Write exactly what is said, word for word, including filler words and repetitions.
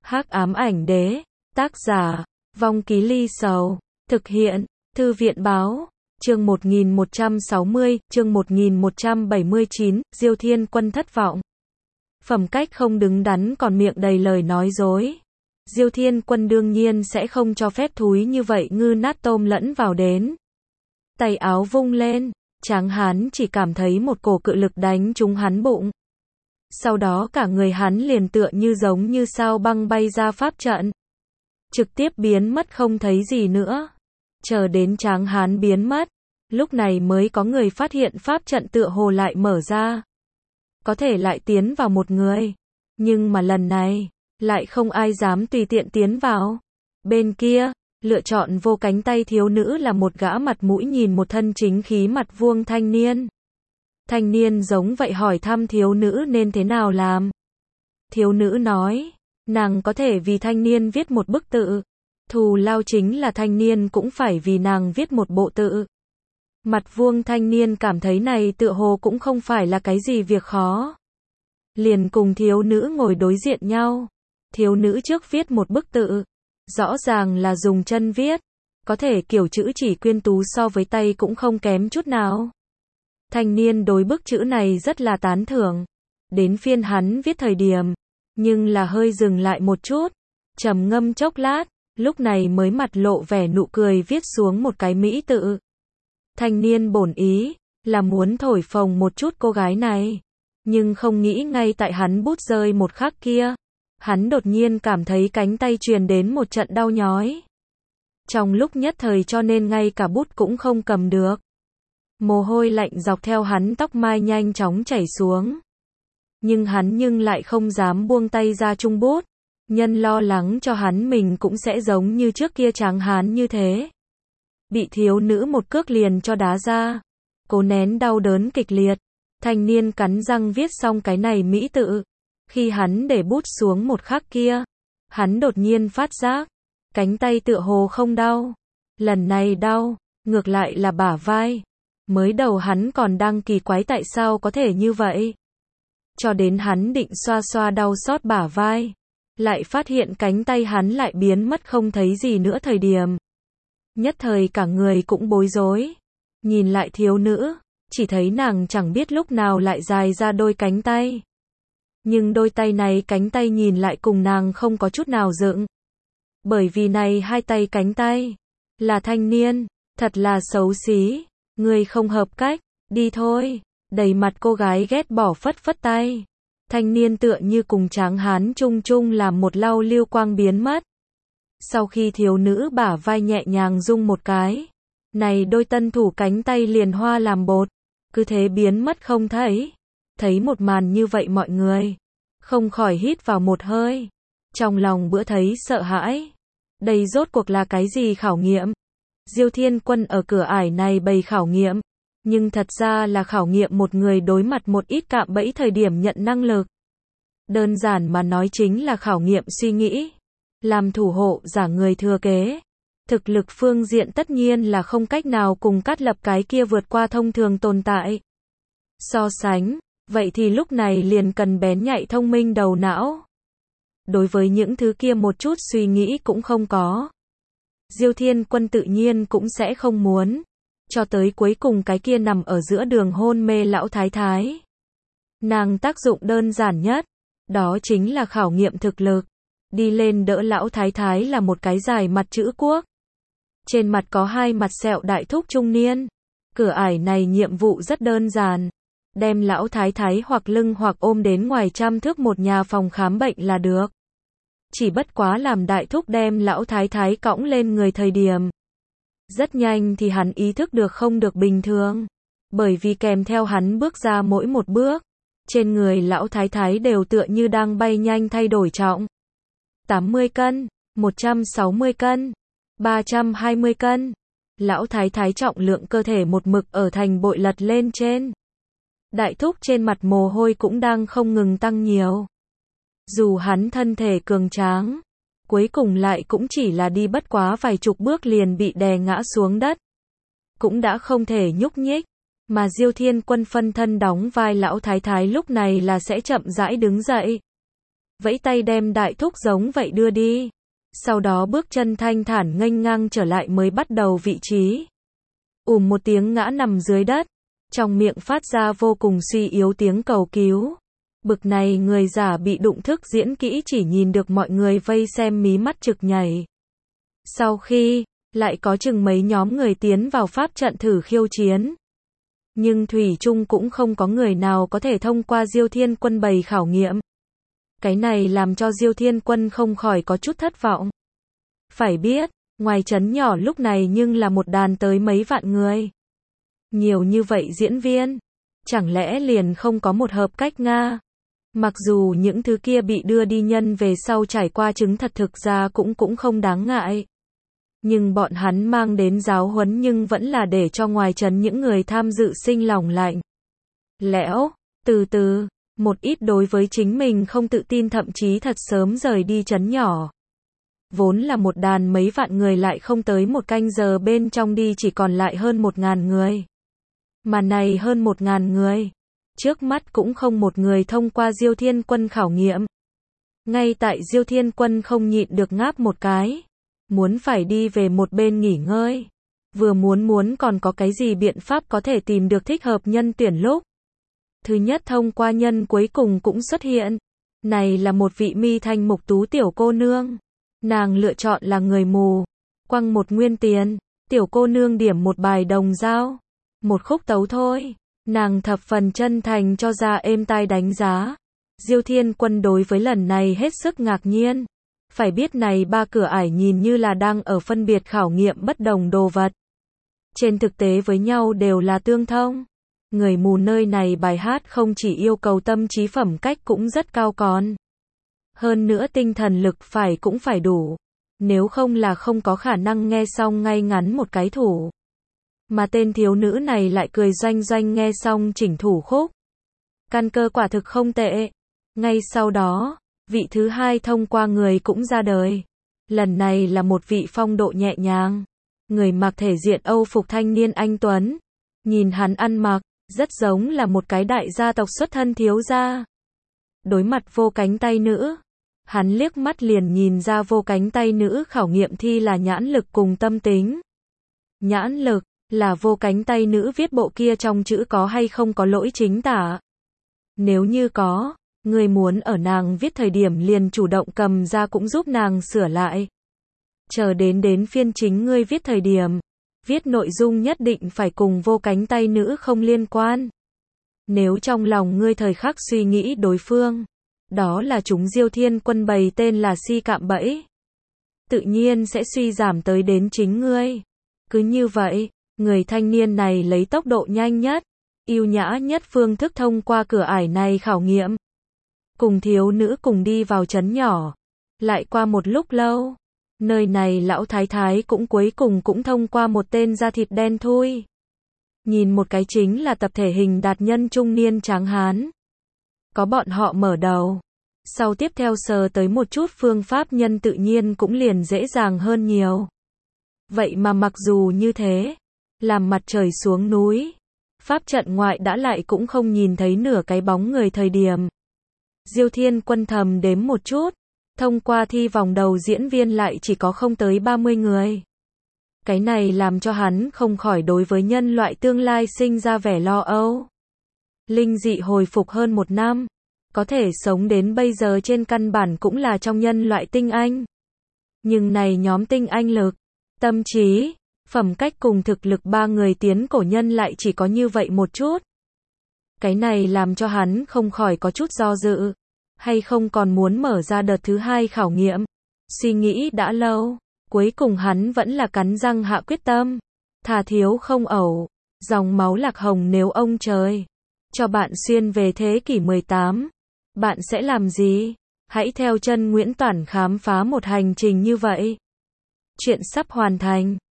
Hắc ám ảnh đế, tác giả, Vong Ký Ly Sầu, thực hiện, Thư viện báo, chương một nghìn một trăm sáu mươi, chương một nghìn một trăm bảy mươi chín, Diêu Thiên Quân thất vọng. Phẩm cách không đứng đắn còn miệng đầy lời nói dối. Diêu Thiên Quân đương nhiên sẽ không cho phép thúi như vậy ngư nát tôm lẫn vào đến. Tay áo vung lên, Tráng Hán chỉ cảm thấy một cổ cự lực đánh trúng hắn bụng. Sau đó cả người hắn liền tựa như giống như sao băng bay ra pháp trận. Trực tiếp biến mất không thấy gì nữa. Chờ đến Tráng Hán biến mất, lúc này mới có người phát hiện pháp trận tựa hồ lại mở ra. Có thể lại tiến vào một người. Nhưng mà lần này, lại không ai dám tùy tiện tiến vào. Bên kia, lựa chọn vô cánh tay thiếu nữ là một gã mặt mũi nhìn một thân chính khí mặt vuông thanh niên. Thanh niên giống vậy hỏi thăm thiếu nữ nên thế nào làm. Thiếu nữ nói, nàng có thể vì thanh niên viết một bức tự. Thù lao chính là thanh niên cũng phải vì nàng viết một bộ tự. Mặt vuông thanh niên cảm thấy này tựa hồ cũng không phải là cái gì việc khó. Liền cùng thiếu nữ ngồi đối diện nhau. Thiếu nữ trước viết một bức tự. Rõ ràng là dùng chân viết. Có thể kiểu chữ chỉ quyên tú so với tay cũng không kém chút nào. Thanh niên đối bức chữ này rất là tán thưởng. Đến phiên hắn viết thời điểm. Nhưng là hơi dừng lại một chút. Trầm ngâm chốc lát. Lúc này mới mặt lộ vẻ nụ cười viết xuống một cái mỹ tự. Thanh niên bổn ý. Là muốn thổi phồng một chút cô gái này. Nhưng không nghĩ ngay tại hắn bút rơi một khắc kia. Hắn đột nhiên cảm thấy cánh tay truyền đến một trận đau nhói. Trong lúc nhất thời cho nên ngay cả bút cũng không cầm được. Mồ hôi lạnh dọc theo hắn tóc mai nhanh chóng chảy xuống. Nhưng hắn nhưng lại không dám buông tay ra chung bút. Nhân lo lắng cho hắn mình cũng sẽ giống như trước kia Tráng Hán như thế. Bị thiếu nữ một cước liền cho đá ra. Cố nén đau đớn kịch liệt. Thanh niên cắn răng viết xong cái này mỹ tự. Khi hắn để bút xuống một khắc kia. Hắn đột nhiên phát giác. Cánh tay tựa hồ không đau. Lần này đau. Ngược lại là bả vai. Mới đầu hắn còn đang kỳ quái tại sao có thể như vậy. Cho đến hắn định xoa xoa đau xót bả vai. Lại phát hiện cánh tay hắn lại biến mất không thấy gì nữa thời điểm. Nhất thời cả người cũng bối rối. Nhìn lại thiếu nữ. Chỉ thấy nàng chẳng biết lúc nào lại dài ra đôi cánh tay. Nhưng đôi tay này cánh tay nhìn lại cùng nàng không có chút nào dựng. Bởi vì này hai tay cánh tay. Là thanh niên. Thật là xấu xí. Người không hợp cách. Đi thôi. Đầy mặt cô gái ghét bỏ phất phất tay. Thanh niên tựa như cùng Tráng Hán chung chung làm một lau lưu quang biến mất. Sau khi thiếu nữ bả vai nhẹ nhàng rung một cái. Này đôi tân thủ cánh tay liền hoa làm bột. Cứ thế biến mất không thấy. Thấy một màn như vậy mọi người. Không khỏi hít vào một hơi. Trong lòng bữa thấy sợ hãi. Đây rốt cuộc là cái gì khảo nghiệm? Diêu Thiên Quân ở cửa ải này bày khảo nghiệm. Nhưng thật ra là khảo nghiệm một người đối mặt một ít cạm bẫy thời điểm nhận năng lực. Đơn giản mà nói chính là khảo nghiệm suy nghĩ. Làm thủ hộ giả người thừa kế. Thực lực phương diện tất nhiên là không cách nào cùng Cát Lập cái kia vượt qua thông thường tồn tại. So sánh, vậy thì lúc này liền cần bén nhạy thông minh đầu não. Đối với những thứ kia một chút suy nghĩ cũng không có. Diêu Thiên Quân tự nhiên cũng sẽ không muốn. Cho tới cuối cùng cái kia nằm ở giữa đường hôn mê lão thái thái. Nàng tác dụng đơn giản nhất. Đó chính là khảo nghiệm thực lực. Đi lên đỡ lão thái thái là một cái dài mặt chữ quốc. Trên mặt có hai mặt sẹo đại thúc trung niên. Cửa ải này nhiệm vụ rất đơn giản. Đem lão thái thái hoặc lưng hoặc ôm đến ngoài trăm thước một nhà phòng khám bệnh là được. Chỉ bất quá làm đại thúc đem lão thái thái cõng lên người thời điểm. Rất nhanh thì hắn ý thức được không được bình thường. Bởi vì kèm theo hắn bước ra mỗi một bước. Trên người lão thái thái đều tựa như đang bay nhanh thay đổi trọng. tám mươi cân, một trăm sáu mươi cân, ba trăm hai mươi cân. Lão thái thái trọng lượng cơ thể một mực ở thành bội lật lên trên. Đại thúc trên mặt mồ hôi cũng đang không ngừng tăng nhiều. Dù hắn thân thể cường tráng, cuối cùng lại cũng chỉ là đi bất quá vài chục bước liền bị đè ngã xuống đất. Cũng đã không thể nhúc nhích. Mà Diêu Thiên Quân phân thân đóng vai lão thái thái lúc này là sẽ chậm rãi đứng dậy. vẫy tay đem đại thúc giống vậy đưa đi. Sau đó bước chân thanh thản nghênh ngang trở lại mới bắt đầu vị trí. Ùm một tiếng ngã nằm dưới đất, trong miệng phát ra vô cùng suy yếu tiếng cầu cứu. Bực này người giả bị đụng thức diễn kỹ chỉ nhìn được mọi người vây xem mí mắt trực nhảy. Sau khi, lại có chừng mấy nhóm người tiến vào pháp trận thử khiêu chiến. Nhưng thủy chung cũng không có người nào có thể thông qua Diêu Thiên Quân bày khảo nghiệm. Cái này làm cho Diêu Thiên Quân không khỏi có chút thất vọng. Phải biết, ngoài trấn nhỏ lúc này nhưng là một đàn tới mấy vạn người. Nhiều như vậy diễn viên, chẳng lẽ liền không có một hợp cách Nga? Mặc dù những thứ kia bị đưa đi nhân về sau trải qua chứng thật thực ra cũng cũng không đáng ngại. Nhưng bọn hắn mang đến giáo huấn nhưng vẫn là để cho ngoài trấn những người tham dự sinh lòng lạnh. Lẽo, từ từ, một ít đối với chính mình không tự tin thậm chí thật sớm rời đi trấn nhỏ. Vốn là một đàn mấy vạn người lại không tới một canh giờ bên trong đi chỉ còn lại hơn một ngàn người. Mà này hơn một ngàn người, trước mắt cũng không một người thông qua Diêu Thiên Quân khảo nghiệm. Ngay tại Diêu Thiên Quân không nhịn được ngáp một cái, muốn phải đi về một bên nghỉ ngơi. Vừa muốn muốn còn có cái gì biện pháp có thể tìm được thích hợp nhân tuyển lúc. Thứ nhất thông qua nhân cuối cùng cũng xuất hiện. Này là một vị mi thanh mục tú tiểu cô nương. Nàng lựa chọn là người mù. Quăng một nguyên tiền, tiểu cô nương điểm một bài đồng dao. Một khúc tấu thôi. Nàng thập phần chân thành cho ra êm tai đánh giá. Diêu Thiên Quân đối với lần này hết sức ngạc nhiên. Phải biết này ba cửa ải nhìn như là đang ở phân biệt khảo nghiệm bất đồng đồ vật. Trên thực tế với nhau đều là tương thông. Người mù nơi này bài hát không chỉ yêu cầu tâm trí phẩm cách cũng rất cao còn. Hơn nữa tinh thần lực phải cũng phải đủ. Nếu không là không có khả năng nghe xong ngay ngắn một cái thủ. Mà tên thiếu nữ này lại cười doanh doanh nghe xong chỉnh thủ khúc. Căn cơ quả thực không tệ. Ngay sau đó, vị thứ hai thông qua người cũng ra đời. Lần này là một vị phong độ nhẹ nhàng. Người mặc thể diện Âu phục thanh niên anh tuấn. Nhìn hắn ăn mặc, rất giống là một cái đại gia tộc xuất thân thiếu gia. Đối mặt vô cánh tay nữ, hắn liếc mắt liền nhìn ra vô cánh tay nữ khảo nghiệm thi là nhãn lực cùng tâm tính. Nhãn lực, là vô cánh tay nữ viết bộ kia trong chữ có hay không có lỗi chính tả. Nếu như có, người muốn ở nàng viết thời điểm liền chủ động cầm ra cũng giúp nàng sửa lại. Chờ đến đến phiên chính ngươi viết thời điểm, viết nội dung nhất định phải cùng vô cánh tay nữ không liên quan. Nếu trong lòng ngươi thời khắc suy nghĩ đối phương, đó là chúng Diêu Thiên Quân bày tên là si cạm bẫy. Tự nhiên sẽ suy giảm tới đến chính ngươi. Cứ như vậy, người thanh niên này lấy tốc độ nhanh nhất, yêu nhã nhất phương thức thông qua cửa ải này khảo nghiệm. Cùng thiếu nữ cùng đi vào trấn nhỏ. Lại qua một lúc lâu, nơi này lão thái thái cũng cuối cùng cũng thông qua một tên da thịt đen thui. Nhìn một cái chính là tập thể hình đạt nhân trung niên tráng hán. Có bọn họ mở đầu. Sau tiếp theo sờ tới một chút phương pháp nhân tự nhiên cũng liền dễ dàng hơn nhiều. Vậy mà mặc dù như thế, làm mặt trời xuống núi, pháp trận ngoại đã lại cũng không nhìn thấy nửa cái bóng người thời điểm. Diêu Thiên Quân thầm đếm một chút, thông qua thi vòng đầu diễn viên lại chỉ có không tới ba mươi người. Cái này làm cho hắn không khỏi đối với nhân loại tương lai sinh ra vẻ lo âu. Linh dị hồi phục hơn một năm, có thể sống đến bây giờ trên căn bản cũng là trong nhân loại tinh anh. Nhưng này nhóm tinh anh lực, tâm trí, phẩm cách cùng thực lực ba người tiến cổ nhân lại chỉ có như vậy một chút. Cái này làm cho hắn không khỏi có chút do dự, hay không còn muốn mở ra đợt thứ hai khảo nghiệm. Suy nghĩ đã lâu, cuối cùng hắn vẫn là cắn răng hạ quyết tâm. Thà thiếu không ẩu, dòng máu lạc hồng nếu ông trời cho bạn xuyên về thế kỷ mười tám, bạn sẽ làm gì? Hãy theo chân Nguyễn Toản khám phá một hành trình như vậy. Chuyện sắp hoàn thành.